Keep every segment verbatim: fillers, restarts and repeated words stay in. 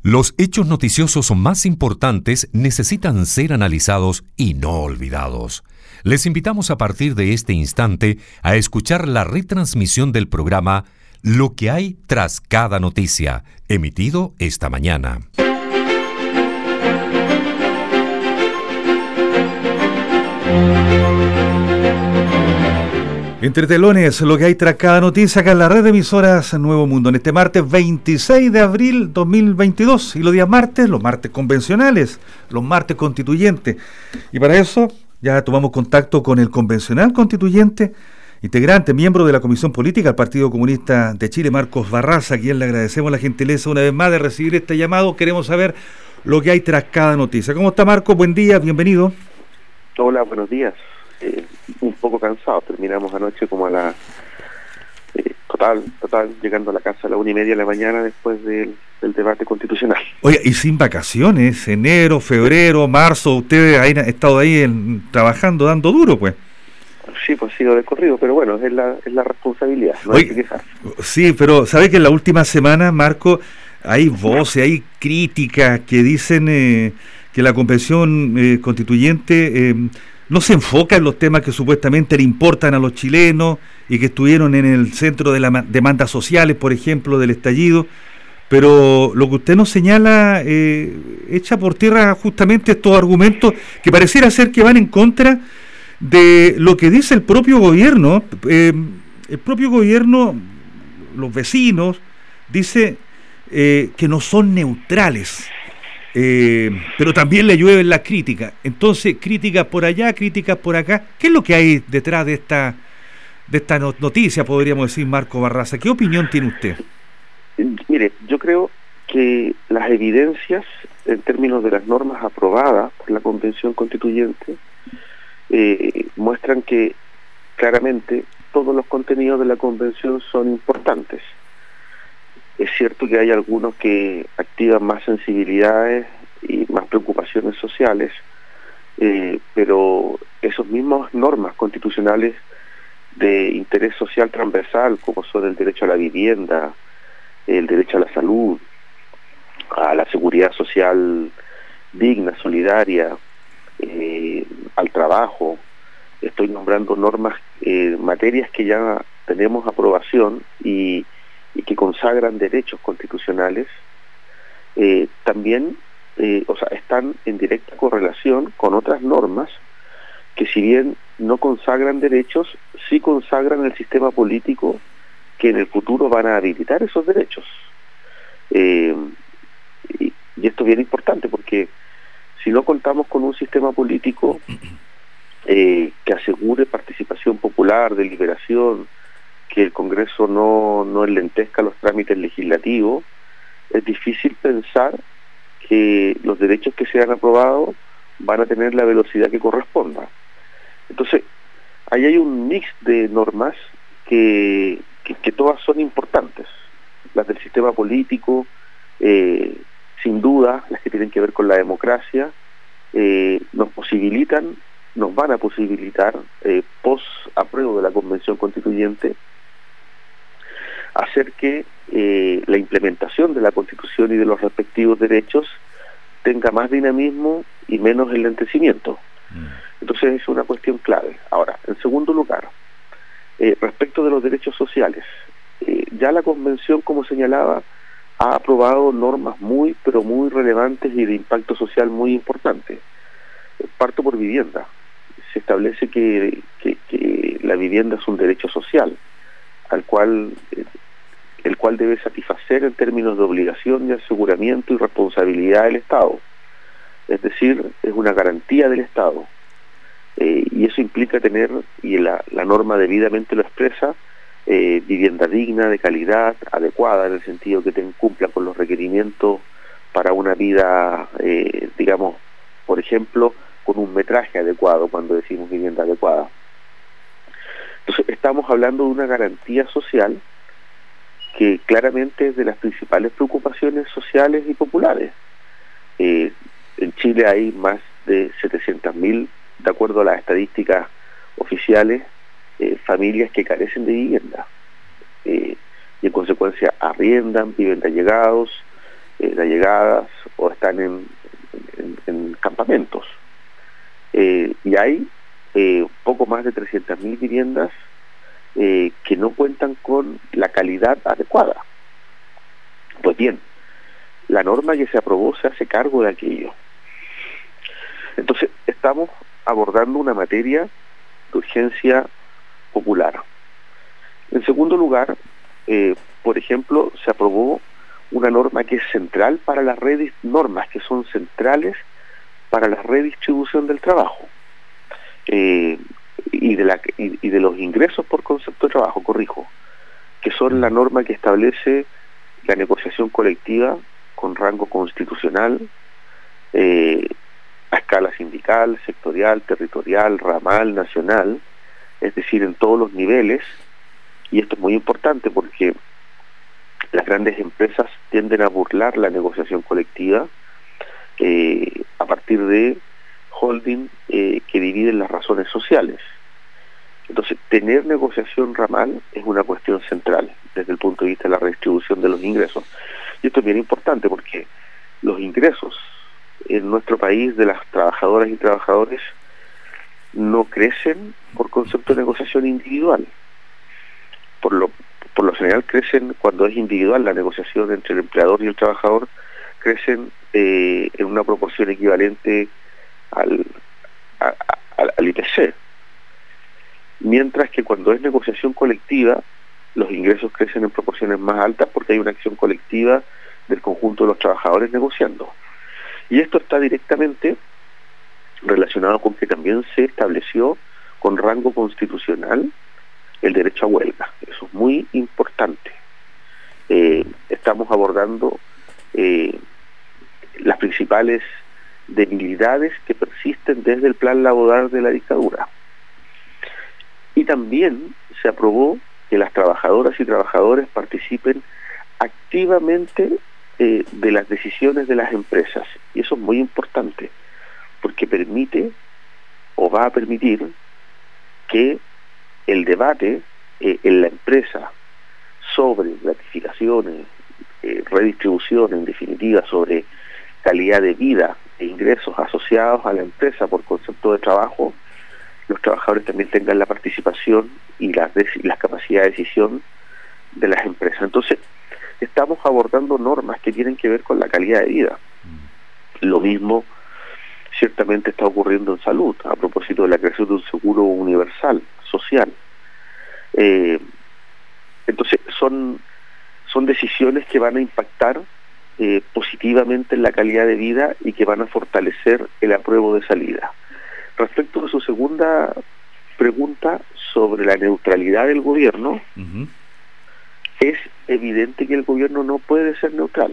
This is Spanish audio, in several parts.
Los hechos noticiosos más importantes necesitan ser analizados y no olvidados. Les invitamos a partir de este instante a escuchar la retransmisión del programa Lo que hay tras cada noticia, emitido esta mañana. Entre telones, lo que hay tras cada noticia acá en la red de emisoras Nuevo Mundo, en este martes veintiséis de abril dos mil veintidós. Y los días martes, los martes convencionales, los martes constituyentes. Y para eso ya tomamos contacto con el convencional constituyente, integrante, miembro de la Comisión Política del Partido Comunista de Chile, Marcos Barraza, a quien le agradecemos la gentileza una vez más de recibir este llamado. Queremos saber lo que hay tras cada noticia. ¿Cómo está, Marcos? Buen día, bienvenido. Hola, buenos días. Eh, un poco cansado, terminamos anoche como a la eh, total, total, llegando a la casa a la una y media de la mañana después del, del debate constitucional. Oye, y sin vacaciones, enero, febrero, marzo, ustedes han estado ahí en, trabajando, dando duro, pues. Sí, pues ha sido de corrido, pero bueno, es la, es la responsabilidad, no Oye, hay que quejarse. Sí, pero ¿sabes que en la última semana, Marco, hay voces, hay críticas que dicen eh, que la convención eh, constituyente... Eh, no se enfoca en los temas que supuestamente le importan a los chilenos y que estuvieron en el centro de las demandas sociales, por ejemplo, del estallido, pero lo que usted nos señala eh, echa por tierra justamente estos argumentos que pareciera ser que van en contra de lo que dice el propio gobierno. Eh, el propio gobierno, los vecinos, dice eh, que no son neutrales. Eh, pero también le llueven las críticas. Entonces, críticas por allá, críticas por acá. ¿Qué es lo que hay detrás de esta de esta noticia, podríamos decir, Marco Barraza? ¿Qué opinión tiene usted? Mire, yo creo que las evidencias en términos de las normas aprobadas por la Convención Constituyente eh, muestran que claramente todos los contenidos de la Convención son importantes. Es cierto que hay algunos que activan más sensibilidades y más preocupaciones sociales, eh, pero esas mismas normas constitucionales de interés social transversal, como son el derecho a la vivienda, el derecho a la salud, a la seguridad social digna, solidaria, eh, al trabajo, estoy nombrando normas, eh, materias que ya tenemos aprobación y y que consagran derechos constitucionales, eh, también eh, o sea, están en directa correlación con otras normas que, si bien no consagran derechos, sí consagran el sistema político que en el futuro van a habilitar esos derechos. Eh, y, y esto es bien importante porque si no contamos con un sistema político eh, que asegure participación popular, deliberación, que el Congreso no, no enlentezca los trámites legislativos, es difícil pensar que los derechos que sean aprobados van a tener la velocidad que corresponda. Entonces, ahí hay un mix de normas que, que, que todas son importantes. Las del sistema político, eh, sin duda, las que tienen que ver con la democracia, eh, nos posibilitan, nos van a posibilitar, eh, post-apruebo de la Convención Constituyente, hacer que eh, la implementación de la Constitución y de los respectivos derechos tenga más dinamismo y menos enlentecimiento. Mm. Entonces es una cuestión clave. Ahora, en segundo lugar, eh, respecto de los derechos sociales, eh, ya la Convención, como señalaba, ha aprobado normas muy, pero muy relevantes y de impacto social muy importante. Eh, parto por vivienda. Se establece que, que, que la vivienda es un derecho social, al cual... Eh, el cual debe satisfacer en términos de obligación de aseguramiento y responsabilidad del Estado. Es decir, es una garantía del Estado. Eh, y eso implica tener, y la, la norma debidamente lo expresa, eh, vivienda digna, de calidad, adecuada, en el sentido que te cumpla con los requerimientos para una vida, eh, digamos, por ejemplo, con un metraje adecuado, cuando decimos vivienda adecuada. Entonces, estamos hablando de una garantía social que claramente es de las principales preocupaciones sociales y populares. Eh, en Chile hay más de setecientas mil, de acuerdo a las estadísticas oficiales, eh, familias que carecen de vivienda. Eh, y en consecuencia arriendan, viven de allegados, eh, de allegadas o están en, en, en campamentos. Eh, y hay eh, poco más de trescientas mil viviendas eh, que no cuentan con la calidad adecuada. Pues bien, la norma que se aprobó se hace cargo de aquello. Entonces, estamos abordando una materia de urgencia popular. En segundo lugar, eh, por ejemplo, se aprobó una norma que es central para las redes, normas que son centrales para la redistribución del trabajo eh, y, de la, y, y de los ingresos por concepto de trabajo, corrijo, que son la norma que establece la negociación colectiva con rango constitucional, eh, a escala sindical, sectorial, territorial, ramal, nacional, es decir, en todos los niveles. Y esto es muy importante porque las grandes empresas tienden a burlar la negociación colectiva eh, a partir de holding eh, que dividen las razones sociales. Entonces, tener negociación ramal es una cuestión central desde el punto de vista de la redistribución de los ingresos. Y esto es bien importante porque los ingresos en nuestro país de las trabajadoras y trabajadores no crecen por concepto de negociación individual. Por lo, por lo general crecen cuando es individual la negociación entre el empleador y el trabajador, crecen eh, en una proporción equivalente al, a, a, al I P C. Mientras que cuando es negociación colectiva, los ingresos crecen en proporciones más altas porque hay una acción colectiva del conjunto de los trabajadores negociando. Y esto está directamente relacionado con que también se estableció con rango constitucional el derecho a huelga. Eso es muy importante. Eh, estamos abordando eh, las principales debilidades que persisten desde el plan laboral de la dictadura. Y también se aprobó que las trabajadoras y trabajadores participen activamente eh, de las decisiones de las empresas. Y eso es muy importante, porque permite o va a permitir que el debate eh, en la empresa sobre gratificaciones, eh, redistribución, en definitiva, sobre calidad de vida e ingresos asociados a la empresa por concepto de trabajo, los trabajadores también tengan la participación y las, las capacidades de decisión de las empresas. Entonces, estamos abordando normas que tienen que ver con la calidad de vida. Lo mismo ciertamente está ocurriendo en salud, a propósito de la creación de un seguro universal, social. Eh, entonces, son, son decisiones que van a impactar eh, positivamente en la calidad de vida y que van a fortalecer el apruebo de salida. Respecto a su segunda pregunta sobre la neutralidad del gobierno, uh-huh. es evidente que el gobierno no puede ser neutral.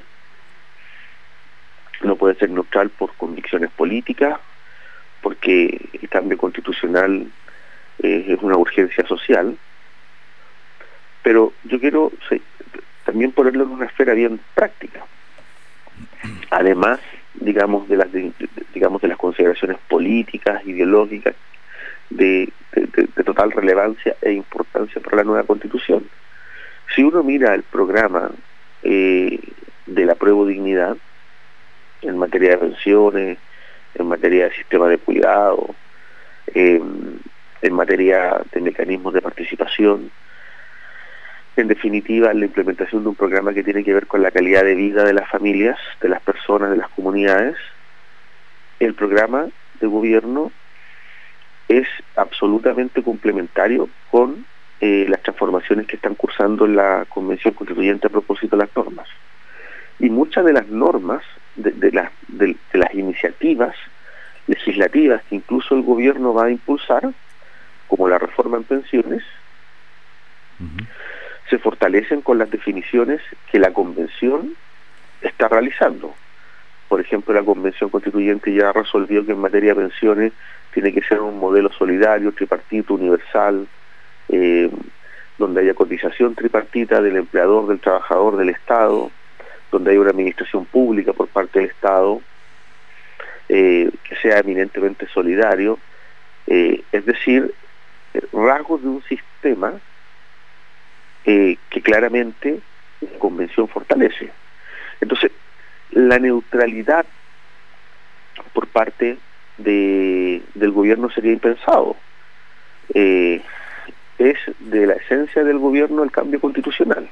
No puede ser neutral por convicciones políticas, porque el cambio constitucional eh, es una urgencia social, pero yo quiero sí, también ponerlo en una esfera bien práctica. Además, digamos de las de, de, digamos de las consideraciones políticas, ideológicas de, de, de, de total relevancia e importancia para la nueva Constitución. Si uno mira el programa eh, de la Apruebo Dignidad en materia de pensiones, en materia de sistema de cuidado, eh, en materia de mecanismos de participación, en definitiva, la implementación de un programa que tiene que ver con la calidad de vida de las familias, de las personas, de las comunidades, el programa de gobierno es absolutamente complementario con eh, las transformaciones que están cursando en la Convención Constituyente a propósito de las normas. Y muchas de las normas, de, de, las, de, de las iniciativas legislativas que incluso el gobierno va a impulsar, como la reforma en pensiones, uh-huh. se fortalecen con las definiciones que la Convención está realizando. Por ejemplo, la Convención Constituyente ya resolvió que en materia de pensiones tiene que ser un modelo solidario, tripartito, universal, eh, donde haya cotización tripartita del empleador, del trabajador, del Estado, donde haya una administración pública por parte del Estado, eh, que sea eminentemente solidario, eh, es decir, rasgos de un sistema Eh, que claramente la Convención fortalece. Entonces, la neutralidad por parte de, del gobierno sería impensado. Eh, es de la esencia del gobierno el cambio constitucional.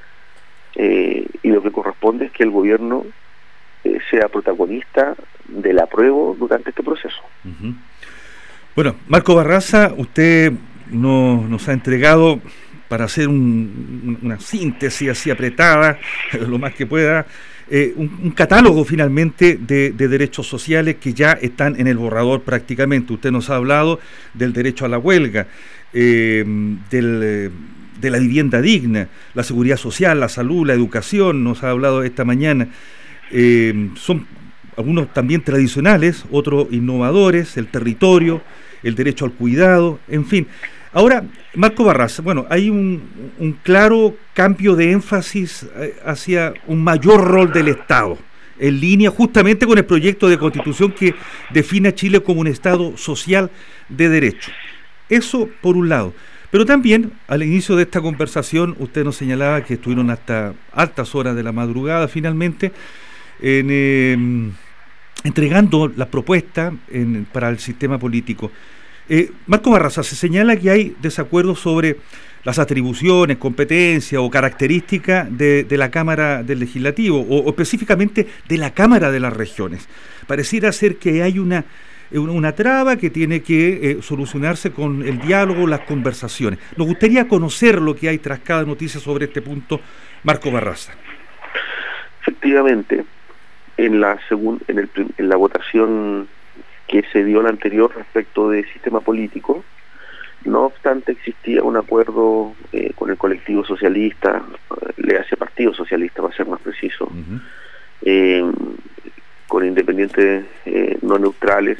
Eh, y lo que corresponde es que el gobierno eh, sea protagonista del apruebo durante este proceso. Uh-huh. Bueno, Marco Barraza, usted no, nos ha entregado, para hacer un, una síntesis así apretada, lo más que pueda, eh, un, un catálogo finalmente de, de derechos sociales que ya están en el borrador prácticamente. Usted nos ha hablado del derecho a la huelga, eh, del, de la vivienda digna, la seguridad social, la salud, la educación, nos ha hablado esta mañana. Eh, son algunos también tradicionales, otros innovadores, el territorio, el derecho al cuidado, en fin. Ahora, Marco Barraza, bueno, hay un, un claro cambio de énfasis hacia un mayor rol del Estado, en línea justamente con el proyecto de Constitución que define a Chile como un Estado social de derecho. Eso por un lado. Pero también, al inicio de esta conversación, usted nos señalaba que estuvieron hasta altas horas de la madrugada, finalmente, en, eh, entregando la propuesta en, para el sistema político. Eh, Marco Barraza, se señala que hay desacuerdos sobre las atribuciones, competencias o características de, de la Cámara del Legislativo, o, o específicamente de la Cámara de las Regiones. Pareciera ser que hay una, una, una traba que tiene que eh, solucionarse con el diálogo, las conversaciones. Nos gustaría conocer lo que hay tras cada noticia sobre este punto, Marco Barraza. Efectivamente, en la, segun, en, el, en la votación que se dio la anterior respecto del sistema político, no obstante existía un acuerdo eh, con el colectivo socialista, le hace Partido Socialista para ser más preciso, uh-huh. eh, con independientes eh, no neutrales,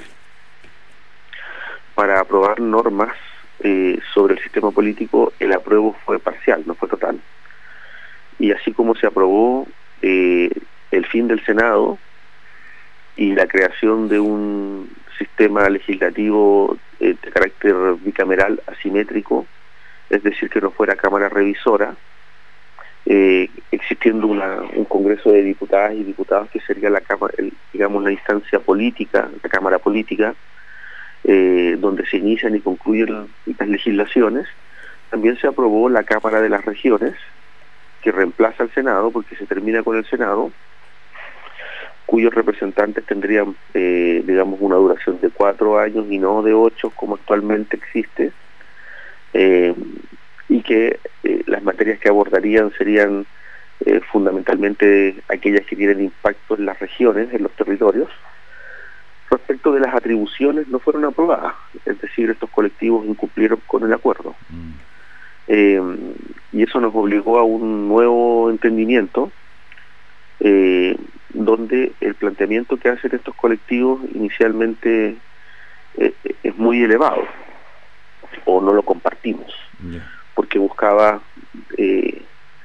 para aprobar normas eh, sobre el sistema político. El apruebo fue parcial, no fue total. Y así como se aprobó eh, el fin del Senado y la creación de un sistema legislativo eh, de carácter bicameral asimétrico, es decir, que no fuera Cámara Revisora, eh, existiendo una, un Congreso de Diputadas y Diputados que sería la cámara, el, digamos, la instancia política, la Cámara Política, eh, donde se inician y concluyen las legislaciones. También se aprobó la Cámara de las Regiones, que reemplaza al Senado, porque se termina con el Senado, cuyos representantes tendrían, eh, digamos, una duración de cuatro años y no de ocho, como actualmente existe, eh, y que eh, las materias que abordarían serían eh, fundamentalmente aquellas que tienen impacto en las regiones, en los territorios. Respecto de las atribuciones, no fueron aprobadas, es decir, estos colectivos incumplieron con el acuerdo. Mm. Eh, y eso nos obligó a un nuevo entendimiento, eh, donde el planteamiento que hacen estos colectivos inicialmente eh, es muy elevado, o no lo compartimos, yeah. porque buscaba eh,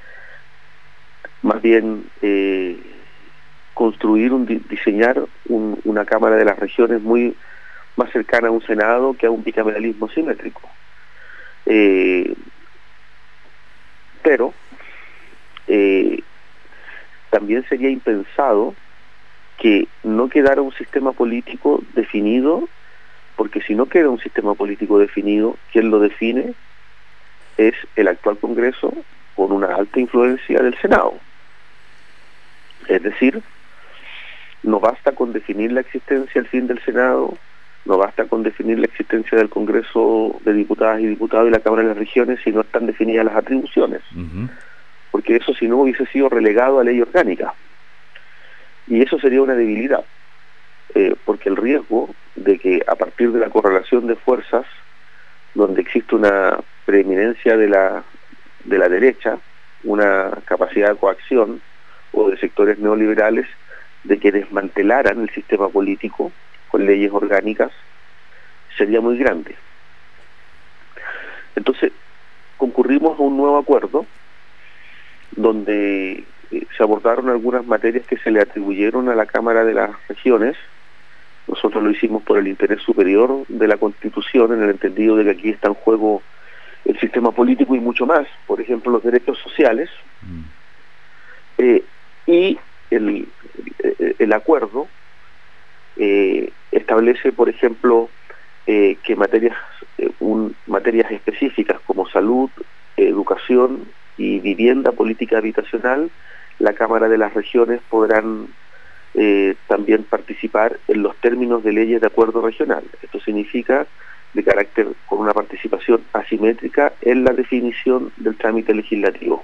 más bien eh, construir, un, diseñar un, una Cámara de las Regiones muy más cercana a un Senado que a un bicameralismo simétrico. Eh, pero eh, también sería impensado que no quedara un sistema político definido, porque si no queda un sistema político definido, quien lo define es el actual Congreso con una alta influencia del Senado. Es decir, no basta con definir la existencia al fin del Senado, no basta con definir la existencia del Congreso de Diputadas y Diputados y la Cámara de las Regiones si no están definidas las atribuciones. Uh-huh. Porque eso, si no, hubiese sido relegado a ley orgánica. Y eso sería una debilidad, eh, porque el riesgo de que a partir de la correlación de fuerzas, donde existe una preeminencia de la, de la derecha, una capacidad de coacción, o de sectores neoliberales, de que desmantelaran el sistema político con leyes orgánicas, sería muy grande. Entonces, concurrimos a un nuevo acuerdo, donde eh, se abordaron algunas materias que se le atribuyeron a la Cámara de las Regiones. Nosotros lo hicimos por el interés superior de la Constitución, en el entendido de que aquí está en juego el sistema político y mucho más, por ejemplo, los derechos sociales, mm. eh, y el, el, el acuerdo eh, establece, por ejemplo, eh, que materias, eh, un, materias específicas como salud, educación y vivienda, política habitacional, la Cámara de las Regiones podrán eh, también participar en los términos de leyes de acuerdo regional. Esto significa de carácter con una participación asimétrica en la definición del trámite legislativo.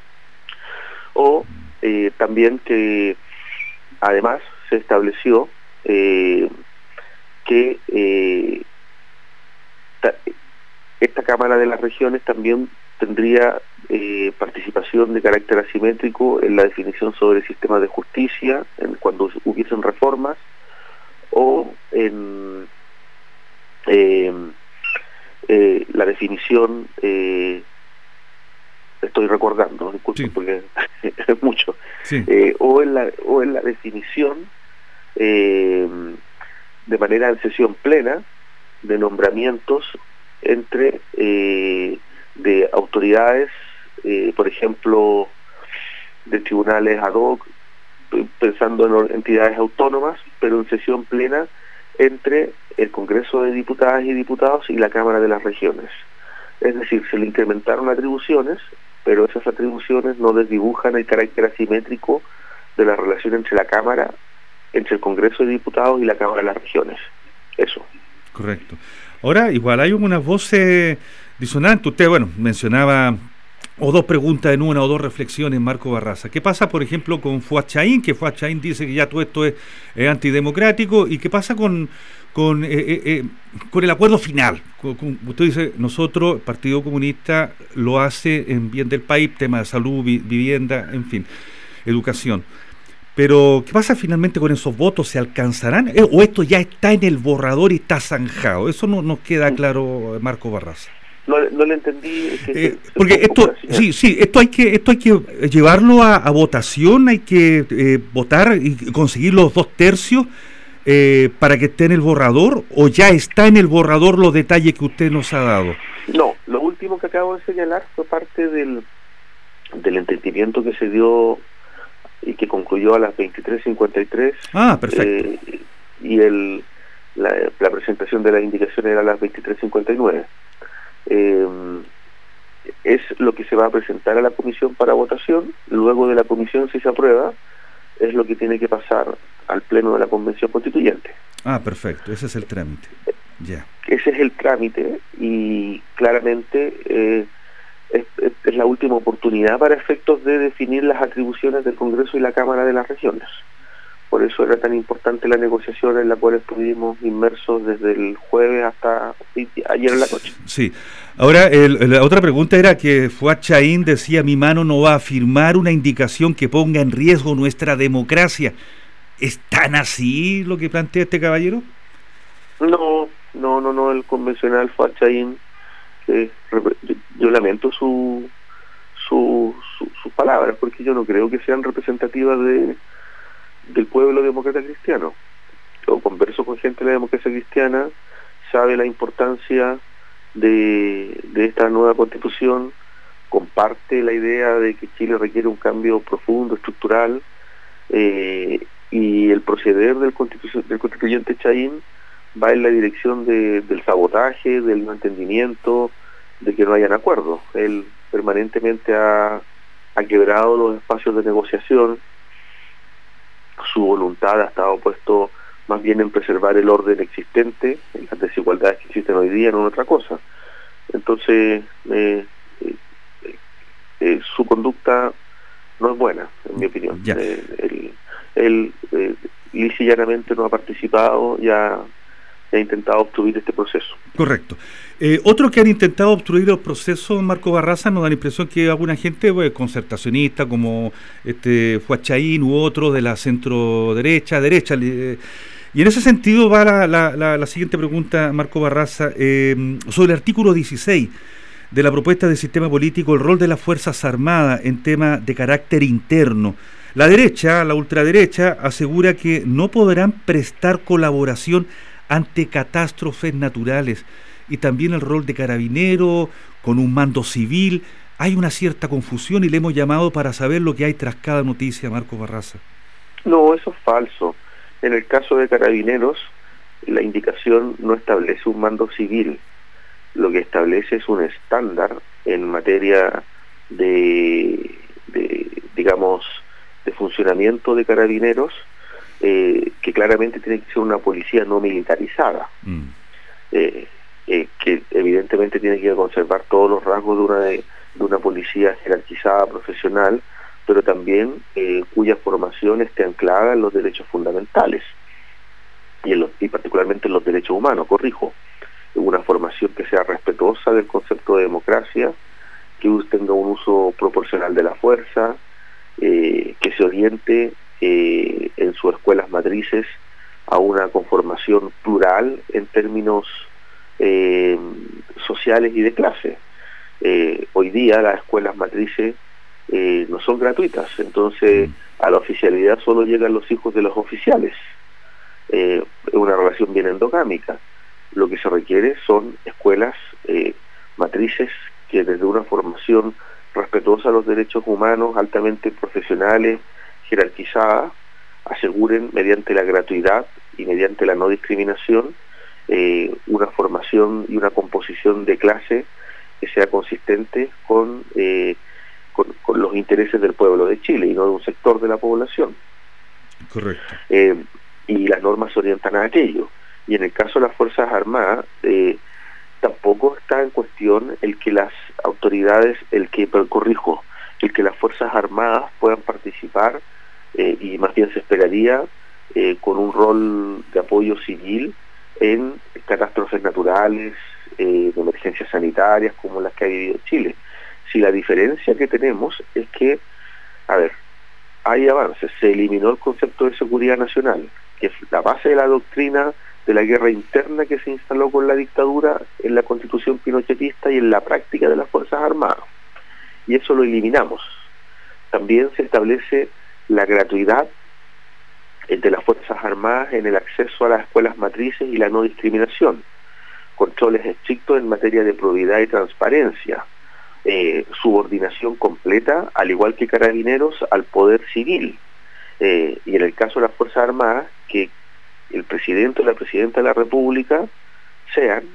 O eh, también que además se estableció eh, que eh, ta, esta Cámara de las Regiones también tendría eh, participación de carácter asimétrico en la definición sobre sistemas de justicia, en cuando hubiesen reformas, o en eh, eh, la definición, eh, estoy recordando, disculpen, sí, porque es mucho, sí. eh, o, en la, o en la definición eh, de manera en sesión plena de nombramientos entre eh, de autoridades, eh, por ejemplo, de tribunales ad hoc, pensando en entidades autónomas, pero en sesión plena entre el Congreso de Diputadas y Diputados y la Cámara de las Regiones. Es decir, se le incrementaron atribuciones, pero esas atribuciones no desdibujan el carácter asimétrico de la relación entre la Cámara, entre el Congreso de Diputados y la Cámara de las Regiones. Eso. Correcto. Ahora, igual hay unas voces disonantes. Usted, bueno, mencionaba o dos preguntas en una o dos reflexiones, Marco Barraza. ¿Qué pasa, por ejemplo, con Fuad Chahín? Que Fuad Chahín dice que ya todo esto es, es antidemocrático. ¿Y qué pasa con con, eh, eh, con el acuerdo final? Con, con, usted dice, nosotros, el Partido Comunista, lo hace en bien del país, tema de salud, vi, vivienda, en fin, educación. Pero, ¿qué pasa finalmente con esos votos? ¿Se alcanzarán? Eh, ¿O esto ya está en el borrador y está zanjado? Eso no nos queda claro, Marco Barraza. No, no le entendí. Es que eh, se, porque se esto, así, ¿eh? sí, sí, esto hay que, esto hay que llevarlo a, a votación, hay que eh, votar y conseguir los dos tercios eh, para que esté en el borrador, o ya está en el borrador los detalles que usted nos ha dado. No, lo último que acabo de señalar fue parte del, del entendimiento que se dio y que concluyó a las veintitrés cincuenta y tres. Ah, perfecto. Eh, y el, la, la presentación de la indicación era a las veintitrés cincuenta y nueve. Eh, es lo que se va a presentar a la comisión para votación. Luego de la comisión, si se aprueba, es lo que tiene que pasar al pleno de la convención constituyente. Ah, perfecto, ese es el trámite. Ya. Ese es el trámite y claramente eh, es, es, es la última oportunidad para efectos de definir las atribuciones del Congreso y la Cámara de las Regiones. Por eso era tan importante la negociación en la cual estuvimos inmersos desde el jueves hasta ayer en la noche. Sí. Ahora, el, la otra pregunta era que Fuad Chahín decía, mi mano no va a firmar una indicación que ponga en riesgo nuestra democracia. ¿Es tan así lo que plantea este caballero? No, no, no, no, el convencional Fuad Chahín, que yo, yo lamento su, su, su, sus palabras, porque yo no creo que sean representativas de del pueblo demócrata cristiano. Yo converso con gente de la democracia cristiana, sabe la importancia de, de esta nueva constitución, comparte la idea de que Chile requiere un cambio profundo, estructural, eh, y el proceder del, constitu del constituyente Chahín va en la dirección de, del sabotaje, del no entendimiento, de que no hayan acuerdos. Él permanentemente ha, ha quebrado los espacios de negociación. Su voluntad ha estado puesto más bien en preservar el orden existente, en las desigualdades que existen hoy día, no en otra cosa. Entonces, eh, eh, eh, su conducta no es buena, en mi opinión. Ya. Eh, él, él eh, lisa y llanamente no ha participado y ha, ha intentado obstruir este proceso. Correcto. Eh, otros que han intentado obstruir el proceso, Marco Barraza, nos da la impresión que alguna gente pues, concertacionista, como este Fuad Chahín u otro de la centro derecha, derecha. Eh, y en ese sentido va la, la, la, la siguiente pregunta, Marco Barraza, eh, sobre el artículo dieciséis de la propuesta del sistema político, el rol de las Fuerzas Armadas en temas de carácter interno. La derecha, la ultraderecha, asegura que no podrán prestar colaboración ante catástrofes naturales, y también el rol de carabinero con un mando civil. Hay una cierta confusión y le hemos llamado para saber lo que hay tras cada noticia, Marco Barraza. No, eso es falso. En el caso de Carabineros, la indicación no establece un mando civil, lo que establece es un estándar en materia de, de digamos, de funcionamiento de Carabineros, eh, que claramente tiene que ser una policía no militarizada, mm. eh, eh, que evidentemente tiene que conservar todos los rasgos de una, de, de una policía jerarquizada, profesional, pero también eh, cuya formación esté anclada en los derechos fundamentales, y, en los, y particularmente en los derechos humanos, corrijo, una formación que sea respetuosa del concepto de democracia, que tenga un uso proporcional de la fuerza, eh, que se oriente eh, en sus escuelas matrices a una conformación plural en términos eh, sociales y de clase. Eh, hoy día las escuelas matrices eh, no son gratuitas, entonces a la oficialidad solo llegan los hijos de los oficiales. Eh, es una relación bien endogámica. Lo que se requiere son escuelas eh, matrices que desde una formación respetuosa a los derechos humanos, altamente profesionales, jerarquizadas, aseguren mediante la gratuidad y mediante la no discriminación eh, una formación y una composición de clase que sea consistente con, eh, con, con los intereses del pueblo de Chile y no de un sector de la población. Correcto. Eh, y las normas se orientan a aquello. Y en el caso de las Fuerzas Armadas, eh, tampoco está en cuestión el que las autoridades, el que, pero corrijo, el que las Fuerzas Armadas puedan participar, eh, y más bien se esperaría eh, con un rol de apoyo civil en catástrofes naturales, eh, de emergencias sanitarias como las que ha vivido Chile. Si la diferencia que tenemos es que, a ver, hay avances, se eliminó el concepto de seguridad nacional, que es la base de la doctrina de la guerra interna que se instaló con la dictadura en la constitución pinochetista y en la práctica de las Fuerzas Armadas, y eso lo eliminamos. También se establece la gratuidad de las Fuerzas Armadas en el acceso a las escuelas matrices y la no discriminación, controles estrictos en materia de probidad y transparencia, eh, subordinación completa, al igual que Carabineros, al poder civil, eh, y en el caso de las Fuerzas Armadas, que el presidente o la presidenta de la República sean,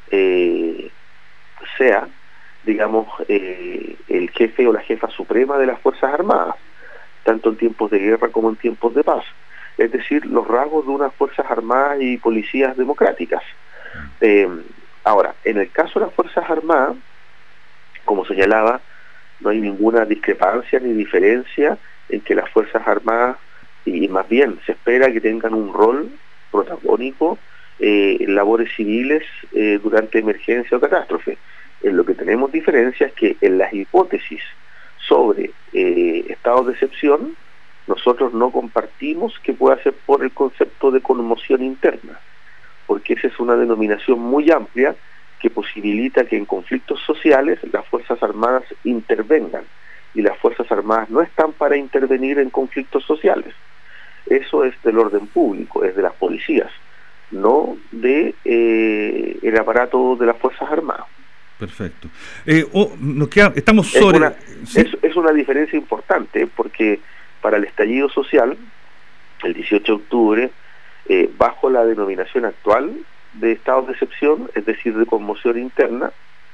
eh, sea, digamos, eh, el jefe o la jefa suprema de las Fuerzas Armadas, tanto en tiempos de guerra como en tiempos de paz. Es decir, los rasgos de unas Fuerzas Armadas y policías democráticas. Eh, ahora, en el caso de las Fuerzas Armadas, como señalaba, no hay ninguna discrepancia ni diferencia en que las Fuerzas Armadas, y más bien se espera que tengan un rol protagónico eh, en labores civiles eh, durante emergencia o catástrofe. En lo que tenemos diferencia es que en las hipótesis sobre eh, estados de excepción, nosotros no compartimos que pueda ser por el concepto de conmoción interna, porque esa es una denominación muy amplia que posibilita que en conflictos sociales las Fuerzas Armadas intervengan, y las Fuerzas Armadas no están para intervenir en conflictos sociales. Eso es del orden público, es de las policías, no de eh, el aparato de las Fuerzas Armadas. Perfecto. Eh, oh, nos queda, estamos sobre... Es una, ¿sí? es, es una diferencia importante, porque para el estallido social, el dieciocho de octubre, eh, bajo la denominación actual de estados de excepción, es decir, de conmoción interna,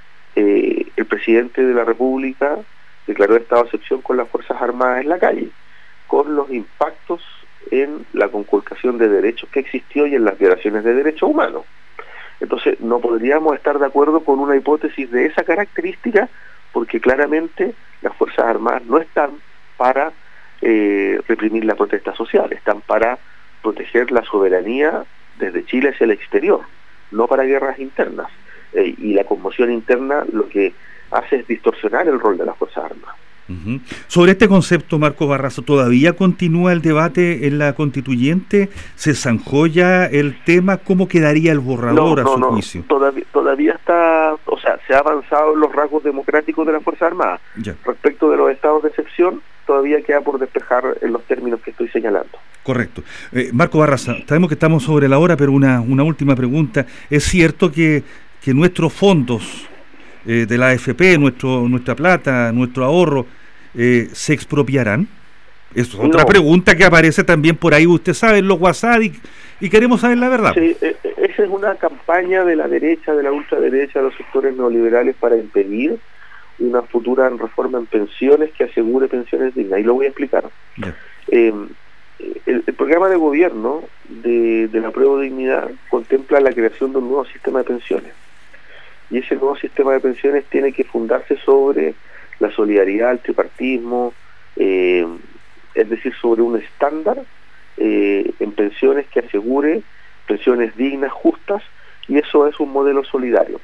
eh, el presidente de la República declaró estado de excepción con las Fuerzas Armadas en la calle, con los impactos en la conculcación de derechos que existió y en las violaciones de derechos humanos. Entonces no podríamos estar de acuerdo con una hipótesis de esa característica, porque claramente las Fuerzas Armadas no están para eh, reprimir la protesta social, están para proteger la soberanía desde Chile hacia el exterior, no para guerras internas. Eh, y la conmoción interna lo que hace es distorsionar el rol de las Fuerzas Armadas. Uh-huh. Sobre este concepto, Marco Barraza, ¿todavía continúa el debate en la constituyente? ¿Se zanjó ya el tema? ¿Cómo quedaría el borrador no, no, a su no. juicio? Todavía, todavía está, o sea, se ha avanzado en los rasgos democráticos de las Fuerzas Armadas. Ya. Respecto de los estados de excepción, todavía queda por despejar en los términos que estoy señalando. Correcto. Eh, Marco Barraza, sabemos que estamos sobre la hora, pero una, una última pregunta. ¿Es cierto que, que nuestros fondos eh, de la A F P, nuestro, nuestra plata, nuestro ahorro, eh, se expropiarán? Eso es otra no. pregunta que aparece también por ahí, usted sabe, en los WhatsApp, y, y queremos saber la verdad. Sí, eh, esa es una campaña de la derecha, de la ultraderecha, de los sectores neoliberales para impedir una futura reforma en pensiones que asegure pensiones dignas. Y lo voy a explicar. Ya. Eh, el, el programa de gobierno de, de la Prueba de Dignidad contempla la creación de un nuevo sistema de pensiones. Y ese nuevo sistema de pensiones tiene que fundarse sobre la solidaridad, el tripartismo, eh, es decir, sobre un estándar eh, en pensiones que asegure pensiones dignas, justas, y eso es un modelo solidario.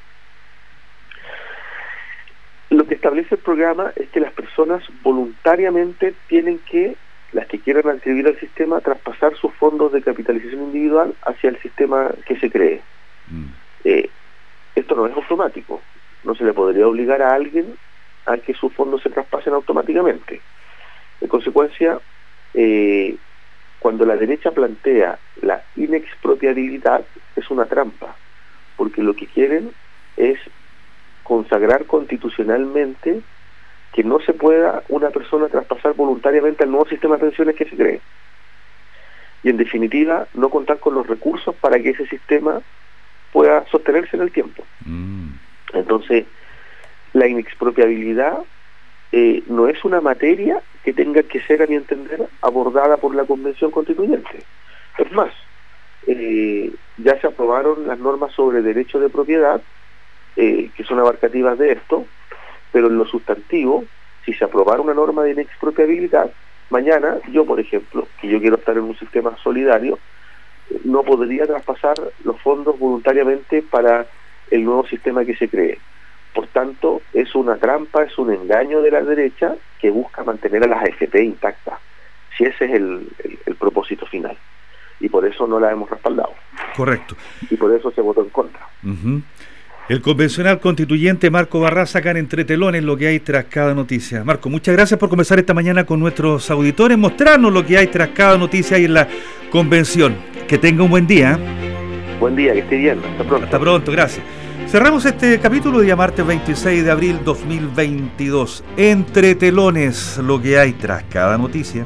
Lo que establece el programa es que las personas voluntariamente tienen que, las que quieran adscribir al sistema, traspasar sus fondos de capitalización individual hacia el sistema que se cree. Mm. Eh, esto no es automático, no se le podría obligar a alguien a que sus fondos se traspasen automáticamente. En consecuencia, eh, cuando la derecha plantea la inexpropiabilidad, es una trampa, porque lo que quieren es consagrar constitucionalmente que no se pueda una persona traspasar voluntariamente al nuevo sistema de pensiones que se cree. Y en definitiva, no contar con los recursos para que ese sistema pueda sostenerse en el tiempo. Mm. Entonces, la inexpropiabilidad eh, no es una materia que tenga que ser, a mi entender, abordada por la Convención Constituyente. Es más, eh, ya se aprobaron las normas sobre derecho de propiedad, eh, que son abarcativas de esto, pero en lo sustantivo, si se aprobara una norma de inexpropiabilidad, mañana yo, por ejemplo, que yo quiero estar en un sistema solidario, no podría traspasar los fondos voluntariamente para el nuevo sistema que se cree. Por tanto, es una trampa, es un engaño de la derecha que busca mantener a las A F P intactas, si ese es el, el, el propósito final. Y por eso no la hemos respaldado. Correcto. Y por eso se votó en contra. Uh-huh. El convencional constituyente Marco Barraza, acá en Entre Telones, lo que hay tras cada noticia. Marco, muchas gracias por conversar esta mañana con nuestros auditores, mostrarnos lo que hay tras cada noticia ahí en la convención. Que tenga un buen día. Buen día, que esté bien. Hasta pronto. Hasta pronto, gracias. Cerramos este capítulo de día martes veintiséis de abril dos mil veintidós. Entre Telones, lo que hay tras cada noticia.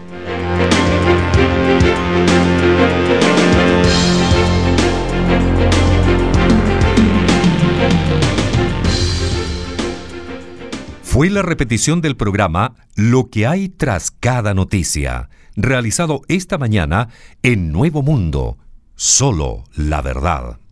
Fue la repetición del programa Lo que hay tras cada noticia, realizado esta mañana en Nuevo Mundo. Solo la verdad.